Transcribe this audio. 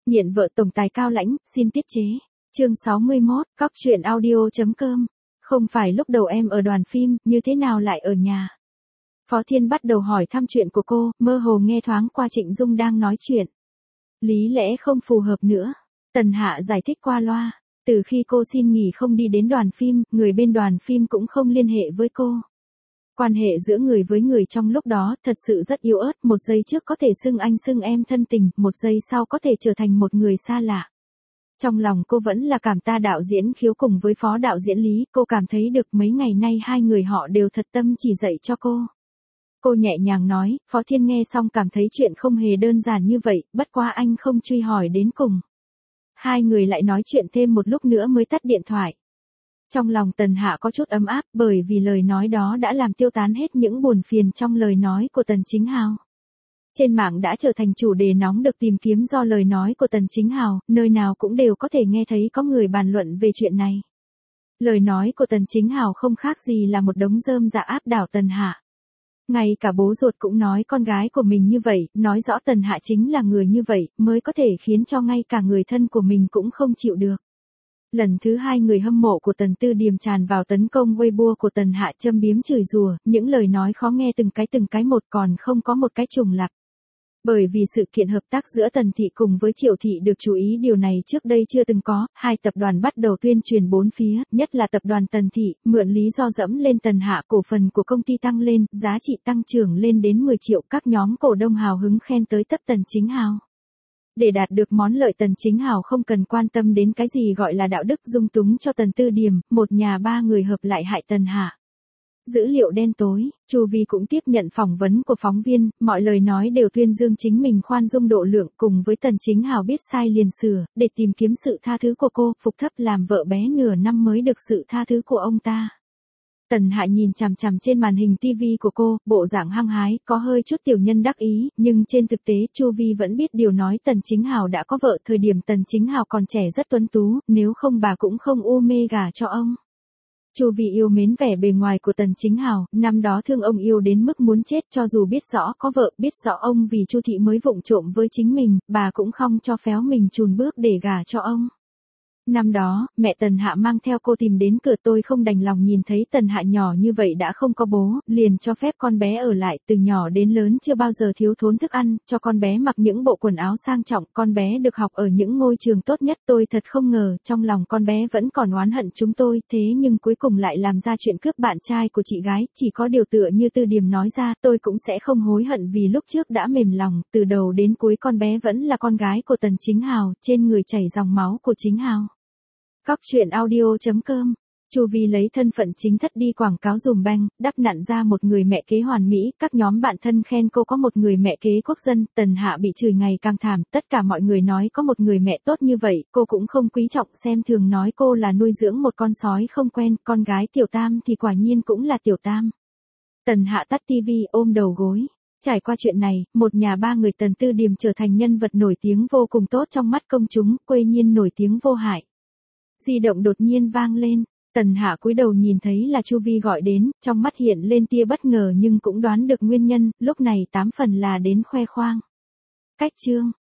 Nghiện vợ tổng tài cao lãnh, xin tiết chế. Chương 61, Cóc truyện audio.com. Không phải lúc đầu em ở đoàn phim, như thế nào lại ở nhà? Phó Thiên bắt đầu hỏi thăm chuyện của cô, mơ hồ nghe thoáng qua Trịnh Dung đang nói chuyện. Lý lẽ không phù hợp nữa. Tần Hạ giải thích qua loa. Từ khi cô xin nghỉ không đi đến đoàn phim, người bên đoàn phim cũng không liên hệ với cô. Quan hệ giữa người với người trong lúc đó thật sự rất yếu ớt, một giây trước có thể xưng anh xưng em thân tình, một giây sau có thể trở thành một người xa lạ. Trong lòng cô vẫn là cảm ta đạo diễn Khiếu cùng với phó đạo diễn Lý, cô cảm thấy được mấy ngày nay hai người họ đều thật tâm chỉ dạy cho cô. Cô nhẹ nhàng nói, Phó Thiên nghe xong cảm thấy chuyện không hề đơn giản như vậy, bất quá anh không truy hỏi đến cùng. Hai người lại nói chuyện thêm một lúc nữa mới tắt điện thoại. Trong lòng Tần Hạ có chút ấm áp bởi vì lời nói đó đã làm tiêu tán hết những buồn phiền trong lời nói của Tần Chính Hào. Trên mạng đã trở thành chủ đề nóng được tìm kiếm do lời nói của Tần Chính Hào, nơi nào cũng đều có thể nghe thấy có người bàn luận về chuyện này. Lời nói của Tần Chính Hào không khác gì là một đống rơm rạ áp đảo Tần Hạ. Ngay cả bố ruột cũng nói con gái của mình như vậy, nói rõ Tần Hạ chính là người như vậy, mới có thể khiến cho ngay cả người thân của mình cũng không chịu được. Lần thứ hai người hâm mộ của Tần Tư Điềm tràn vào tấn công Weibo của Tần Hạ châm biếm chửi rủa, những lời nói khó nghe từng cái một còn không có một cái trùng lặp. Bởi vì sự kiện hợp tác giữa Tần Thị cùng với Triệu Thị được chú ý điều này trước đây chưa từng có, hai tập đoàn bắt đầu tuyên truyền bốn phía, nhất là tập đoàn Tần Thị, mượn lý do dẫm lên Tần Hạ cổ phần của công ty tăng lên, giá trị tăng trưởng lên đến 10 triệu, các nhóm cổ đông hào hứng khen tới tấp Tần Chính Hào. Để đạt được món lợi Tần Chính Hào không cần quan tâm đến cái gì gọi là đạo đức dung túng cho Tần Tư Điềm, một nhà ba người hợp lại hại Tần Hạ. Dữ liệu đen tối, Chu Vi cũng tiếp nhận phỏng vấn của phóng viên, mọi lời nói đều tuyên dương chính mình khoan dung độ lượng cùng với Tần Chính Hào biết sai liền sửa, để tìm kiếm sự tha thứ của cô, phục thấp làm vợ bé nửa năm mới được sự tha thứ của ông ta. Tần Hạ nhìn chằm chằm trên màn hình TV của cô, bộ dạng hăng hái, có hơi chút tiểu nhân đắc ý, nhưng trên thực tế Chu Vi vẫn biết điều nói Tần Chính Hào đã có vợ, thời điểm Tần Chính Hào còn trẻ rất tuấn tú, nếu không bà cũng không u mê gả cho ông. Chu Vi yêu mến vẻ bề ngoài của Tần Chính Hào, năm đó thương ông yêu đến mức muốn chết, cho dù biết rõ có vợ, biết rõ ông vì Chu Thị mới vụng trộm với chính mình, bà cũng không cho phéo mình chùn bước để gả cho ông. Năm đó, mẹ Tần Hạ mang theo cô tìm đến cửa, tôi không đành lòng nhìn thấy Tần Hạ nhỏ như vậy đã không có bố, liền cho phép con bé ở lại, từ nhỏ đến lớn chưa bao giờ thiếu thốn thức ăn, cho con bé mặc những bộ quần áo sang trọng, con bé được học ở những ngôi trường tốt nhất. Tôi thật không ngờ, trong lòng con bé vẫn còn oán hận chúng tôi, thế nhưng cuối cùng lại làm ra chuyện cướp bạn trai của chị gái, chỉ có điều tựa như Tư Điềm nói ra, tôi cũng sẽ không hối hận vì lúc trước đã mềm lòng, từ đầu đến cuối con bé vẫn là con gái của Tần Chính Hào, trên người chảy dòng máu của Chính Hào. Cóc truyện audio.com. Chu Vi lấy thân phận chính thất đi quảng cáo dùm beng, đắp nặn ra một người mẹ kế hoàn mỹ, các nhóm bạn thân khen cô có một người mẹ kế quốc dân, Tần Hạ bị chửi ngày càng thảm, tất cả mọi người nói có một người mẹ tốt như vậy, cô cũng không quý trọng, xem thường nói cô là nuôi dưỡng một con sói không quen, con gái Tiểu Tam thì quả nhiên cũng là Tiểu Tam. Tần Hạ tắt TV ôm đầu gối. Trải qua chuyện này, một nhà ba người Tần Tư Điềm trở thành nhân vật nổi tiếng vô cùng tốt trong mắt công chúng, quê nhiên nổi tiếng vô hại. Di động đột nhiên vang lên, Tần Hạ cúi đầu nhìn thấy là Chu Vi gọi đến, trong mắt hiện lên tia bất ngờ nhưng cũng đoán được nguyên nhân, lúc này 8 phần là đến khoe khoang. Cách chương